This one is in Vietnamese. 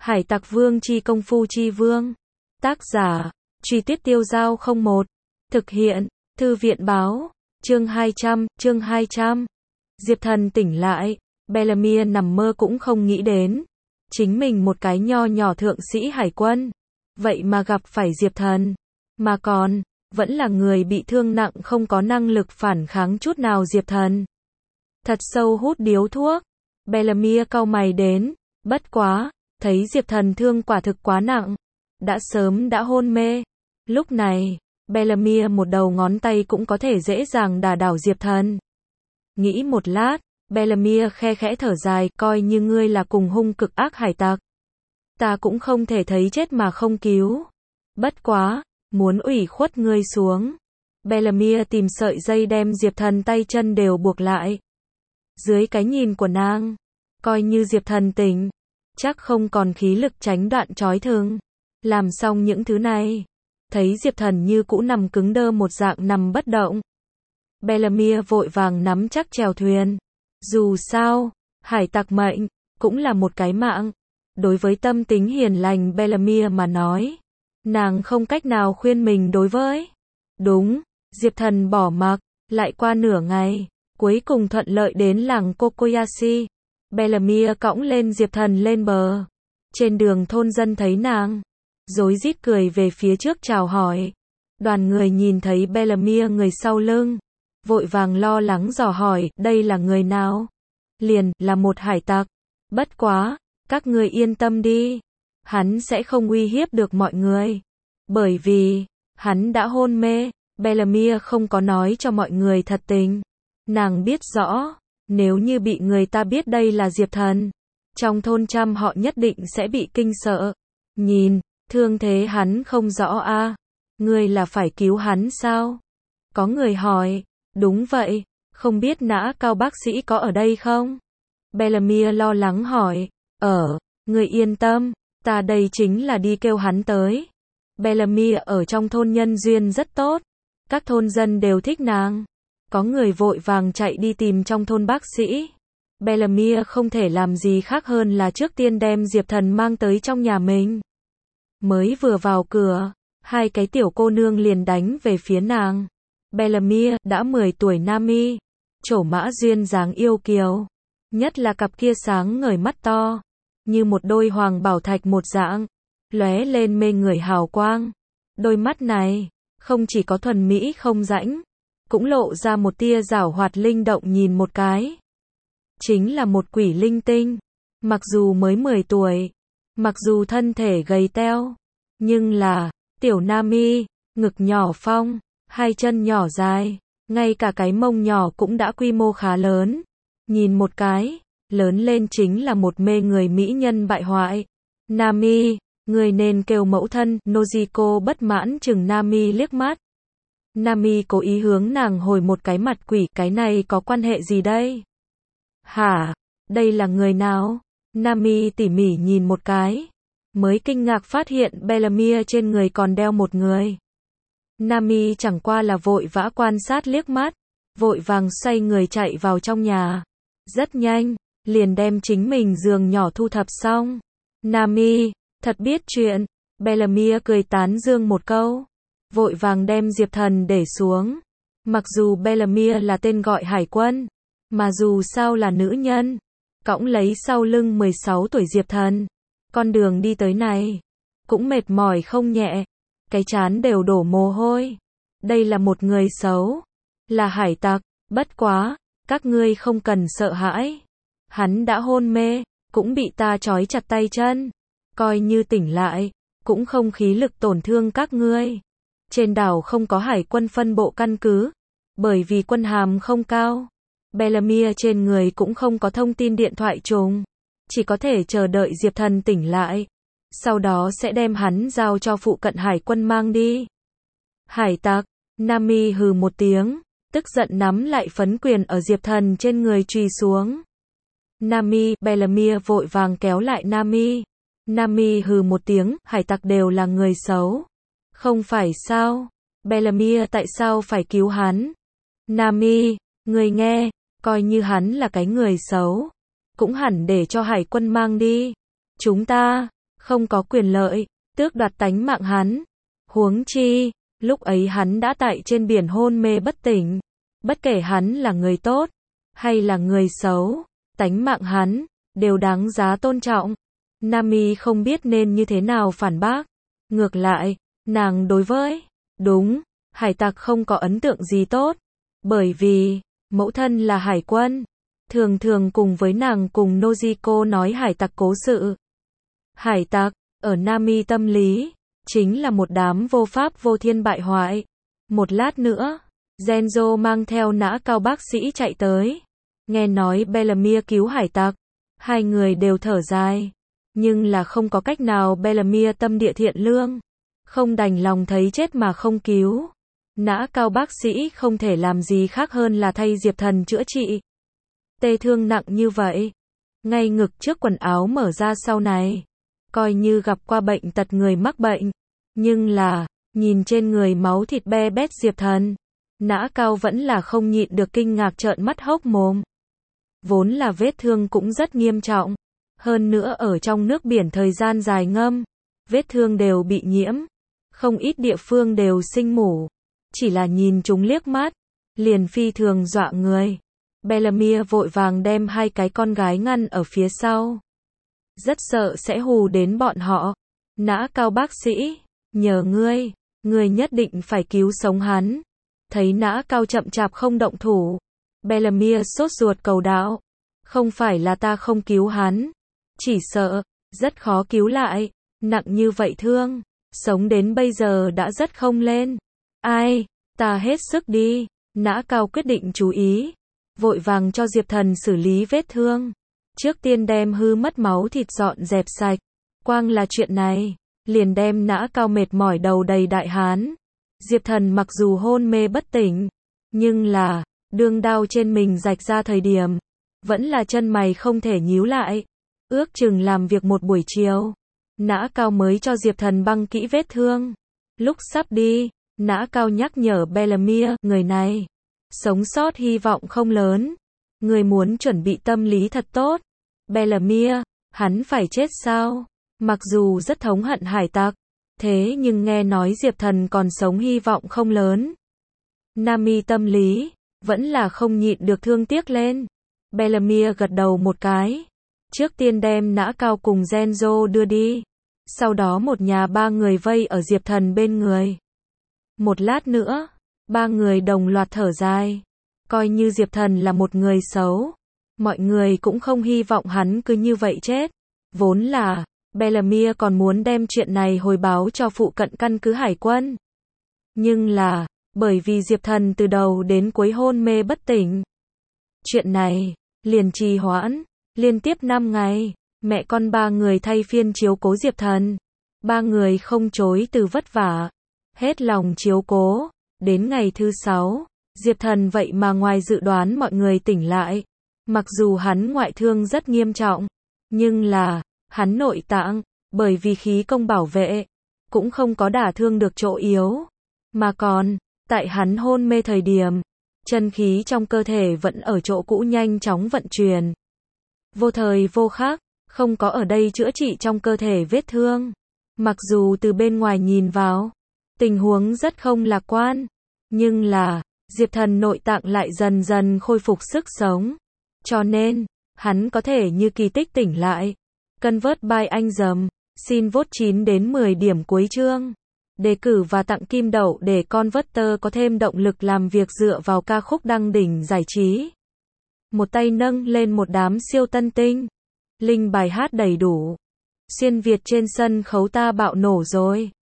Hải Tặc Vương chi công phu chi vương. Tác giả, Truy Tuyết Tiêu Giao 01. Thực hiện, Thư viện báo. Chương 200. Diệp Thần tỉnh lại. Bellamia nằm mơ cũng không nghĩ đến. Chính mình một cái nho nhỏ thượng sĩ hải quân. Vậy mà gặp phải Diệp Thần. Mà còn, vẫn là người bị thương nặng không có năng lực phản kháng chút nào Diệp Thần. Thật sâu hút điếu thuốc. Bellamia cau mày đến. Bất quá, thấy Diệp Thần thương quả thực quá nặng. Đã sớm đã hôn mê. Lúc này, Bellamia một đầu ngón tay cũng có thể dễ dàng đả đảo Diệp Thần. Nghĩ một lát, Bellamia khe khẽ thở dài, coi như ngươi là cùng hung cực ác hải tặc. Ta cũng không thể thấy chết mà không cứu. Bất quá, muốn ủy khuất ngươi xuống. Bellamia tìm sợi dây đem Diệp Thần tay chân đều buộc lại. Dưới cái nhìn của nàng, coi như Diệp Thần tỉnh, chắc không còn khí lực tránh đoạn trói thừng. Làm xong những thứ này, thấy Diệp Thần như cũ nằm cứng đơ một dạng nằm bất động. Bellamia vội vàng nắm chắc chèo thuyền. Dù sao, hải tặc mệnh, cũng là một cái mạng. Đối với tâm tính hiền lành Bellamia mà nói, nàng không cách nào khuyên mình đối với. Đúng, Diệp Thần bỏ mặc, lại qua nửa ngày, cuối cùng thuận lợi đến làng Kokoyashi. Bellamia cõng lên Diệp Thần lên bờ. Trên đường thôn dân thấy nàng, rối rít cười về phía trước chào hỏi. Đoàn người nhìn thấy Bellamia người sau lưng, vội vàng lo lắng dò hỏi, đây là người nào? Liền, là một hải tặc. Bất quá, các ngươi yên tâm đi. Hắn sẽ không uy hiếp được mọi người. Bởi vì, hắn đã hôn mê. Bellamia không có nói cho mọi người thật tình. Nàng biết rõ, nếu như bị người ta biết đây là Diệp Thần, trong thôn trăm họ nhất định sẽ bị kinh sợ. Nhìn, thương thế hắn không rõ a. Ngươi là phải cứu hắn sao? Có người hỏi. Đúng vậy, không biết Nã Cao bác sĩ có ở đây không? Bellamia lo lắng hỏi. Ngươi yên tâm, ta đây chính là đi kêu hắn tới. Bellamia ở trong thôn nhân duyên rất tốt. Các thôn dân đều thích nàng. Có người vội vàng chạy đi tìm trong thôn bác sĩ. Bellamia không thể làm gì khác hơn là trước tiên đem Diệp Thần mang tới trong nhà mình. Mới vừa vào cửa, hai cái tiểu cô nương liền đánh về phía nàng. Bellamia, đã 10 tuổi Nami, trổ mã duyên dáng yêu kiều. Nhất là cặp kia sáng ngời mắt to, như một đôi hoàng bảo thạch một dạng, lóe lên mê người hào quang. Đôi mắt này, không chỉ có thuần mỹ không rãnh, cũng lộ ra một tia giảo hoạt linh động nhìn một cái. Chính là một quỷ linh tinh. Mặc dù mới 10 tuổi, mặc dù thân thể gầy teo, nhưng là, tiểu Nami, ngực nhỏ phong, hai chân nhỏ dài, ngay cả cái mông nhỏ cũng đã quy mô khá lớn. Nhìn một cái, lớn lên chính là một mê người mỹ nhân bại hoại. Nami, người nên kêu mẫu thân. Nojiko bất mãn chừng Nami liếc mắt. Nami cố ý hướng nàng hồi một cái mặt quỷ, cái này có quan hệ gì đây? Hả? Đây là người nào? Nami tỉ mỉ nhìn một cái, mới kinh ngạc phát hiện Bellamia trên người còn đeo một người. Nami chẳng qua là vội vã quan sát liếc mắt, vội vàng xoay người chạy vào trong nhà. Rất nhanh, liền đem chính mình giường nhỏ thu thập xong. Nami, thật biết chuyện. Bellamia cười tán dương một câu, vội vàng đem Diệp Thần để xuống. Mặc dù Bellamia là tên gọi hải quân, mà dù sao là nữ nhân, cõng lấy sau lưng 16 tuổi Diệp Thần. Con đường đi tới này, cũng mệt mỏi không nhẹ. Cái trán đều đổ mồ hôi. Đây là một người xấu. Là hải tặc. Bất quá, các ngươi không cần sợ hãi. Hắn đã hôn mê, cũng bị ta trói chặt tay chân. Coi như tỉnh lại, cũng không khí lực tổn thương các ngươi. Trên đảo không có hải quân phân bộ căn cứ, bởi vì quân hàm không cao. Bellamia trên người cũng không có thông tin điện thoại trùng. Chỉ có thể chờ đợi Diệp Thần tỉnh lại. Sau đó sẽ đem hắn giao cho phụ cận hải quân mang đi. Hải tặc. Nami hừ một tiếng, tức giận nắm lại phấn quyền ở Diệp Thần trên người chùy xuống. Nami, Bellamia vội vàng kéo lại Nami. Nami hừ một tiếng, hải tặc đều là người xấu. Không phải sao? Bellamia tại sao phải cứu hắn? Nami, người nghe, coi như hắn là cái người xấu, cũng hẳn để cho hải quân mang đi. Chúng ta không có quyền lợi tước đoạt tánh mạng hắn. Huống chi, lúc ấy hắn đã tại trên biển hôn mê bất tỉnh. Bất kể hắn là người tốt, hay là người xấu, tánh mạng hắn, đều đáng giá tôn trọng. Nami không biết nên như thế nào phản bác. Ngược lại, nàng đối với, đúng, hải tặc không có ấn tượng gì tốt. Bởi vì, mẫu thân là hải quân. Thường thường cùng với nàng cùng Nojiko nói hải tặc cố sự. Hải tặc, ở Nami tâm lý, chính là một đám vô pháp vô thiên bại hoại. Một lát nữa, Genzo mang theo nã cao bác sĩ chạy tới. Nghe nói Bellamia cứu hải tặc. Hai người đều thở dài. Nhưng là không có cách nào, Bellamia tâm địa thiện lương. Không đành lòng thấy chết mà không cứu. Nã cao bác sĩ không thể làm gì khác hơn là thay Diệp Thần chữa trị. Tê thương nặng như vậy. Ngay ngực trước quần áo mở ra sau này. Coi như gặp qua bệnh tật người mắc bệnh. Nhưng là, nhìn trên người máu thịt be bét Diệp Thần. Nã cao vẫn là không nhịn được kinh ngạc trợn mắt hốc mồm. Vốn là vết thương cũng rất nghiêm trọng. Hơn nữa ở trong nước biển thời gian dài ngâm. Vết thương đều bị nhiễm. Không ít địa phương đều sinh mủ. Chỉ là nhìn chúng liếc mắt. Liền phi thường dọa người. Bellamia vội vàng đem hai cái con gái ngăn ở phía sau. Rất sợ sẽ hù đến bọn họ. Nã cao bác sĩ, nhờ ngươi nhất định phải cứu sống hắn. Thấy nã cao chậm chạp không động thủ. Bellamia sốt ruột cầu đạo. Không phải là ta không cứu hắn. Chỉ sợ, rất khó cứu lại. Nặng như vậy thương. Sống đến bây giờ đã rất không lên. Ai, ta hết sức đi. Nã cao quyết định chú ý. Vội vàng cho Diệp Thần xử lý vết thương. Trước tiên đem hư mất máu thịt dọn dẹp sạch. Quang là chuyện này. Liền đem nã cao mệt mỏi đầu đầy đại hán. Diệp Thần mặc dù hôn mê bất tỉnh. Nhưng là, đương đao trên mình rạch ra thời điểm. Vẫn là chân mày không thể nhíu lại. Ước chừng làm việc một buổi chiều. Nã cao mới cho Diệp Thần băng kỹ vết thương. Lúc sắp đi, nã cao nhắc nhở Bellamia, người này. Sống sót hy vọng không lớn. Người muốn chuẩn bị tâm lý thật tốt. Bellamia, hắn phải chết sao? Mặc dù rất thống hận hải tặc. Thế nhưng nghe nói Diệp Thần còn sống hy vọng không lớn. Nami tâm lý, vẫn là không nhịn được thương tiếc lên. Bellamia gật đầu một cái. Trước tiên đem nã cao cùng Genzo đưa đi. Sau đó một nhà ba người vây ở Diệp Thần bên người. Một lát nữa, ba người đồng loạt thở dài. Coi như Diệp Thần là một người xấu. Mọi người cũng không hy vọng hắn cứ như vậy chết. Vốn là, Bellamia còn muốn đem chuyện này hồi báo cho phụ cận căn cứ hải quân. Nhưng là, bởi vì Diệp Thần từ đầu đến cuối hôn mê bất tỉnh. Chuyện này, liền trì hoãn. Liên tiếp 5 ngày, mẹ con ba người thay phiên chiếu cố Diệp Thần. Ba người không chối từ vất vả. Hết lòng chiếu cố. Đến ngày thứ 6, Diệp Thần vậy mà ngoài dự đoán mọi người tỉnh lại. Mặc dù hắn ngoại thương rất nghiêm trọng. Nhưng là, hắn nội tạng, bởi vì khí công bảo vệ, cũng không có đả thương được chỗ yếu. Mà còn, tại hắn hôn mê thời điểm, chân khí trong cơ thể vẫn ở chỗ cũ nhanh chóng vận chuyển. Vô thời vô khắc, không có ở đây chữa trị trong cơ thể vết thương. Mặc dù từ bên ngoài nhìn vào, tình huống rất không lạc quan. Nhưng là, Diệp Thần nội tạng lại dần dần khôi phục sức sống. Cho nên, hắn có thể như kỳ tích tỉnh lại. Convert by anh dầm. Xin vote 9 đến 10 điểm cuối chương. Đề cử và tặng kim đậu để Converter có thêm động lực làm việc dựa vào ca khúc đăng đỉnh giải trí. Một tay nâng lên một đám siêu tân tinh. Link bài hát đầy đủ. Xuyên Việt trên sân khấu ta bạo nổ rồi.